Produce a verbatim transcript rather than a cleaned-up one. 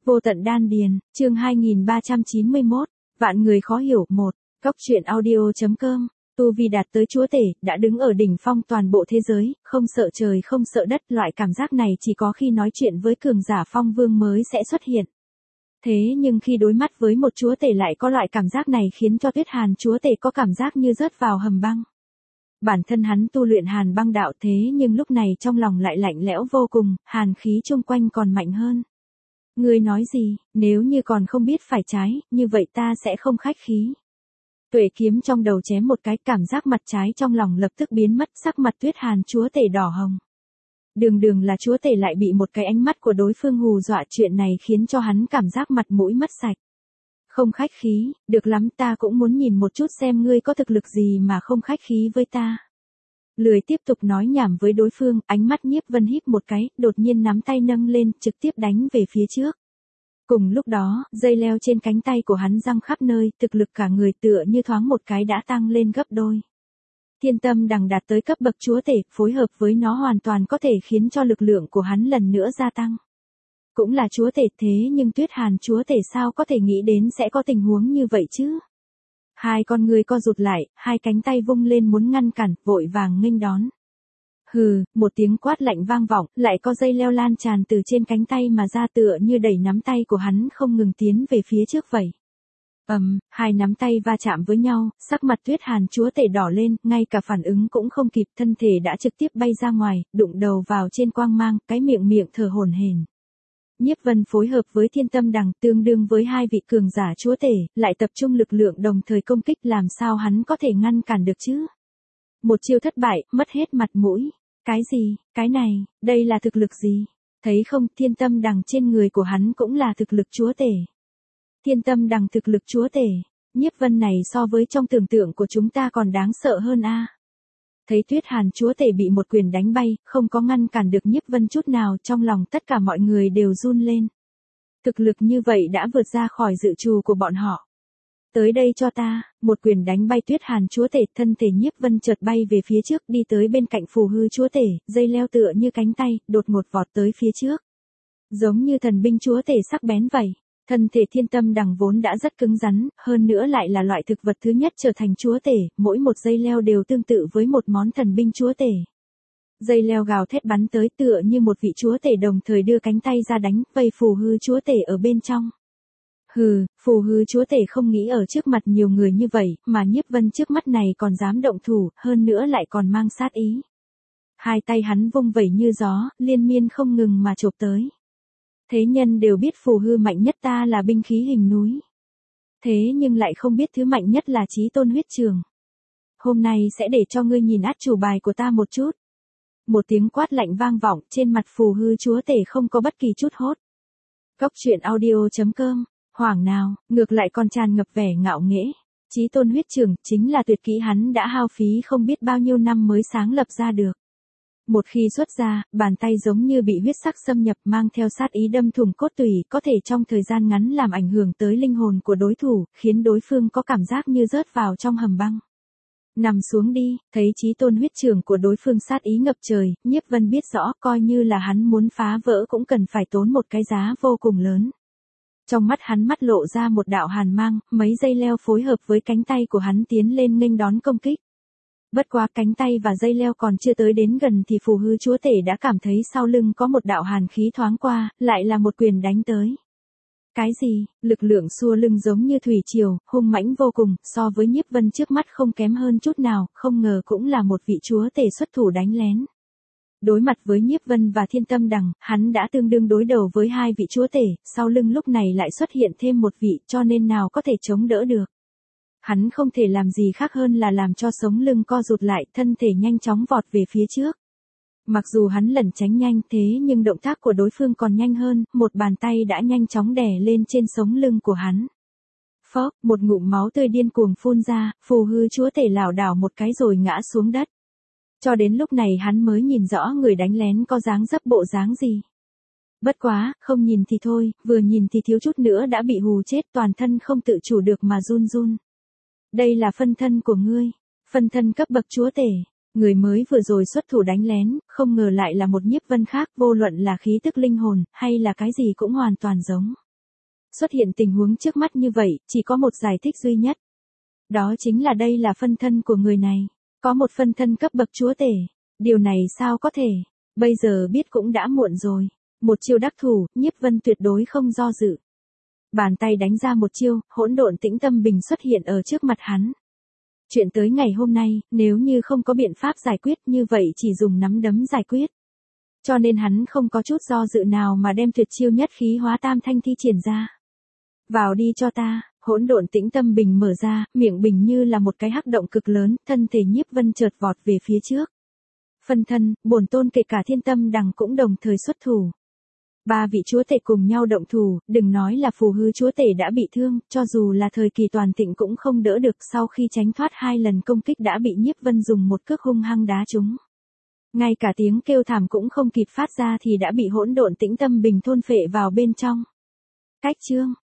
Vô tận đan điền, chương hai nghìn ba trăm chín mươi mốt, vạn người khó hiểu một, Cóc truyện audio.com, tu vi đạt tới chúa tể, đã đứng ở đỉnh phong toàn bộ thế giới, không sợ trời không sợ đất, loại cảm giác này chỉ có khi nói chuyện với cường giả phong vương mới sẽ xuất hiện. Thế nhưng khi đối mắt với một chúa tể lại có loại cảm giác này khiến cho Tuyết Hàn chúa tể có cảm giác như rớt vào hầm băng. Bản thân hắn tu luyện hàn băng đạo thế nhưng lúc này trong lòng lại lạnh lẽo vô cùng, hàn khí chung quanh còn mạnh hơn. Ngươi nói gì, nếu như còn không biết phải trái, như vậy ta sẽ không khách khí. Tuệ kiếm trong đầu chém một cái, cảm giác mặt trái trong lòng lập tức biến mất, sắc mặt Tuyết Hàn chúa tể đỏ hồng. Đường đường là chúa tể lại bị một cái ánh mắt của đối phương hù dọa, chuyện này khiến cho hắn cảm giác mặt mũi mất sạch. Không khách khí, được lắm, ta cũng muốn nhìn một chút xem ngươi có thực lực gì mà không khách khí với ta. Lười tiếp tục nói nhảm với đối phương, ánh mắt Nhiếp Vân híp một cái, đột nhiên nắm tay nâng lên, trực tiếp đánh về phía trước. Cùng lúc đó, dây leo trên cánh tay của hắn răng khắp nơi, thực lực cả người tựa như thoáng một cái đã tăng lên gấp đôi. Thiên tâm đằng đạt tới cấp bậc chúa tể, phối hợp với nó hoàn toàn có thể khiến cho lực lượng của hắn lần nữa gia tăng. Cũng là chúa tể thế nhưng Tuyết Hàn chúa tể sao có thể nghĩ đến sẽ có tình huống như vậy chứ? Hai con người co rụt lại, hai cánh tay vung lên muốn ngăn cản, vội vàng nghênh đón. Hừ, một tiếng quát lạnh vang vọng, lại có dây leo lan tràn từ trên cánh tay mà ra tựa như đẩy nắm tay của hắn không ngừng tiến về phía trước vậy. Ầm, um, hai nắm tay va chạm với nhau, sắc mặt Tuyết Hàn chúa tể đỏ lên, ngay cả phản ứng cũng không kịp, thân thể đã trực tiếp bay ra ngoài, đụng đầu vào trên quang mang, cái miệng miệng thở hổn hển. Nhiếp Vân phối hợp với Thiên Tâm Đằng tương đương với hai vị cường giả chúa tể, lại tập trung lực lượng đồng thời công kích, làm sao hắn có thể ngăn cản được chứ? Một chiêu thất bại, mất hết mặt mũi. Cái gì, cái này, đây là thực lực gì? Thấy không, Thiên Tâm Đằng trên người của hắn cũng là thực lực chúa tể. Thiên Tâm Đằng thực lực chúa tể, Nhiếp Vân này so với trong tưởng tượng của chúng ta còn đáng sợ hơn a. À. Thấy Tuyết Hàn chúa tể bị một quyền đánh bay, không có ngăn cản được Nhiếp Vân chút nào, trong lòng tất cả mọi người đều run lên. Thực lực như vậy đã vượt ra khỏi dự trù của bọn họ. Tới đây cho ta, một quyền đánh bay Tuyết Hàn chúa tể, thân thể Nhiếp Vân chợt bay về phía trước, đi tới bên cạnh phù hư chúa tể, dây leo tựa như cánh tay, đột ngột vọt tới phía trước. Giống như thần binh chúa tể sắc bén vậy. Thân thể Thiên Tâm Đằng vốn đã rất cứng rắn, hơn nữa lại là loại thực vật thứ nhất trở thành chúa tể, mỗi một dây leo đều tương tự với một món thần binh chúa tể. Dây leo gào thét bắn tới tựa như một vị chúa tể đồng thời đưa cánh tay ra đánh, vây phù hư chúa tể ở bên trong. Hừ, phù hư chúa tể không nghĩ ở trước mặt nhiều người như vậy, mà Nhiếp Vân trước mắt này còn dám động thủ, hơn nữa lại còn mang sát ý. Hai tay hắn vung vẩy như gió, liên miên không ngừng mà chộp tới. Thế nhân đều biết phù hư mạnh nhất ta là binh khí hình núi. Thế nhưng lại không biết thứ mạnh nhất là chí tôn huyết trường. Hôm nay sẽ để cho ngươi nhìn át chủ bài của ta một chút. Một tiếng quát lạnh vang vọng, trên mặt phù hư chúa tể không có bất kỳ chút hốt. Cóc truyện audio.com, hoảng nào, ngược lại còn tràn ngập vẻ ngạo nghễ. Chí tôn huyết trường chính là tuyệt kỹ hắn đã hao phí không biết bao nhiêu năm mới sáng lập ra được. Một khi xuất ra, bàn tay giống như bị huyết sắc xâm nhập, mang theo sát ý đâm thủng cốt tủy, có thể trong thời gian ngắn làm ảnh hưởng tới linh hồn của đối thủ, khiến đối phương có cảm giác như rớt vào trong hầm băng. Nằm xuống đi, thấy chí tôn huyết trường của đối phương sát ý ngập trời, Nhiếp Vân biết rõ, coi như là hắn muốn phá vỡ cũng cần phải tốn một cái giá vô cùng lớn. Trong mắt hắn mắt lộ ra một đạo hàn mang, mấy dây leo phối hợp với cánh tay của hắn tiến lên nghênh đón công kích. Bất quá cánh tay và dây leo còn chưa tới đến gần thì phù hư chúa tể đã cảm thấy sau lưng có một đạo hàn khí thoáng qua, lại là một quyền đánh tới. Cái gì, lực lượng xua lưng giống như thủy triều, hung mãnh vô cùng, so với Nhiếp Vân trước mắt không kém hơn chút nào, không ngờ cũng là một vị chúa tể xuất thủ đánh lén. Đối mặt với Nhiếp Vân và Thiên Tâm Đằng, hắn đã tương đương đối đầu với hai vị chúa tể, sau lưng lúc này lại xuất hiện thêm một vị, cho nên nào có thể chống đỡ được. Hắn không thể làm gì khác hơn là làm cho sống lưng co rụt lại, thân thể nhanh chóng vọt về phía trước. Mặc dù hắn lẩn tránh nhanh thế nhưng động tác của đối phương còn nhanh hơn, một bàn tay đã nhanh chóng đè lên trên sống lưng của hắn. Phốc, một ngụm máu tươi điên cuồng phun ra, phù hư chúa tể lảo đảo một cái rồi ngã xuống đất. Cho đến lúc này hắn mới nhìn rõ người đánh lén có dáng dấp bộ dáng gì. Bất quá, không nhìn thì thôi, vừa nhìn thì thiếu chút nữa đã bị hù chết, toàn thân không tự chủ được mà run run. Đây là phân thân của ngươi, phân thân cấp bậc chúa tể, người mới vừa rồi xuất thủ đánh lén, không ngờ lại là một Nhiếp Vân khác, vô luận là khí tức linh hồn, hay là cái gì cũng hoàn toàn giống. Xuất hiện tình huống trước mắt như vậy, chỉ có một giải thích duy nhất. Đó chính là đây là phân thân của người này. Có một phân thân cấp bậc chúa tể. Điều này sao có thể? Bây giờ biết cũng đã muộn rồi. Một chiêu đắc thủ, Nhiếp Vân tuyệt đối không do dự. Bàn tay đánh ra một chiêu, hỗn độn tĩnh tâm bình xuất hiện ở trước mặt hắn. Chuyện tới ngày hôm nay, nếu như không có biện pháp giải quyết như vậy chỉ dùng nắm đấm giải quyết. Cho nên hắn không có chút do dự nào mà đem tuyệt chiêu nhất khí hóa tam thanh thi triển ra. Vào đi cho ta, hỗn độn tĩnh tâm bình mở ra, miệng bình như là một cái hắc động cực lớn, thân thể Nhiếp Vân chợt vọt về phía trước. Phân thân, bổn tôn kể cả thiên tâm đằng cũng đồng thời xuất thủ. Ba vị chúa tể cùng nhau động thủ, đừng nói là phù hư chúa tể đã bị thương, cho dù là thời kỳ toàn thịnh cũng không đỡ được, sau khi tránh thoát hai lần công kích đã bị Nhiếp Vân dùng một cước hung hăng đá trúng. Ngay cả tiếng kêu thảm cũng không kịp phát ra thì đã bị hỗn độn tĩnh tâm bình thôn phệ vào bên trong. Cách chương